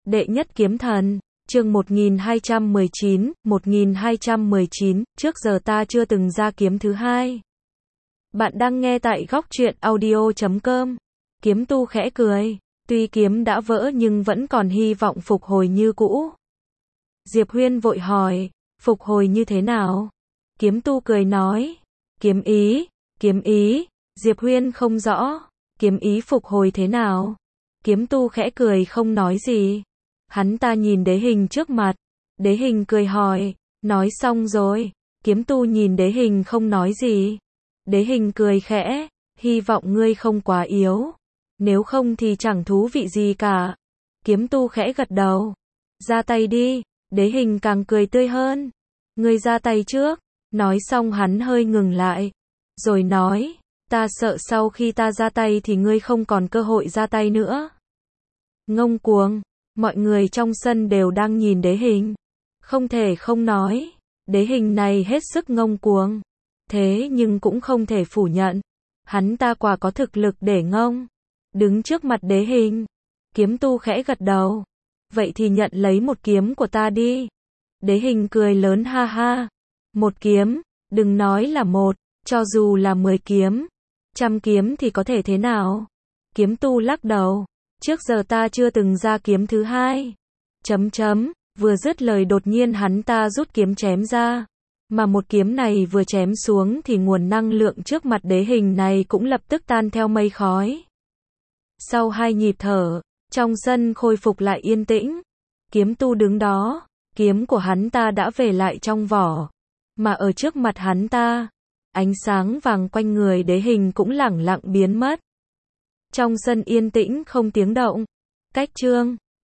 Đệ nhất kiếm thần, chương 1219, trước giờ ta chưa từng ra kiếm thứ hai. Bạn đang nghe tại góc truyện audio.com. Kiếm tu khẽ cười, tuy kiếm đã vỡ nhưng vẫn còn hy vọng phục hồi như cũ. Diệp Huyên vội hỏi, phục hồi như thế nào? Kiếm tu cười nói, kiếm ý, Diệp Huyên không rõ, kiếm ý phục hồi thế nào? Kiếm tu khẽ cười không nói gì. Hắn ta nhìn đế hình trước mặt, đế hình cười hỏi, nói xong rồi, kiếm tu nhìn đế hình không nói gì. Đế hình cười khẽ, hy vọng ngươi không quá yếu, nếu không thì chẳng thú vị gì cả. Kiếm tu khẽ gật đầu, ra tay đi, đế hình càng cười tươi hơn, ngươi ra tay trước. Nói xong hắn hơi ngừng lại, rồi nói, ta sợ sau khi ta ra tay thì ngươi không còn cơ hội ra tay nữa. Ngông cuồng, mọi người trong sân đều đang nhìn đế hình. Không thể không nói, đế hình này hết sức ngông cuồng. Thế nhưng cũng không thể phủ nhận, hắn ta quả có thực lực để ngông. Đứng trước mặt đế hình, kiếm tu khẽ gật đầu. Vậy thì nhận lấy một kiếm của ta đi. Đế hình cười lớn ha ha. Một kiếm, đừng nói là một, cho dù là 10 kiếm, 100 kiếm thì có thể thế nào? Kiếm tu lắc đầu, trước giờ ta chưa từng ra kiếm thứ hai. Vừa dứt lời đột nhiên hắn ta rút kiếm chém ra. Mà một kiếm này vừa chém xuống thì nguồn năng lượng trước mặt đế hình này cũng lập tức tan theo mây khói. Sau 2 nhịp thở, trong sân khôi phục lại yên tĩnh. Kiếm tu đứng đó, kiếm của hắn ta đã về lại trong vỏ. Mà ở trước mặt hắn ta, ánh sáng vàng quanh người đế hình cũng lẳng lặng biến mất. Trong sân yên tĩnh không tiếng động. Cách chương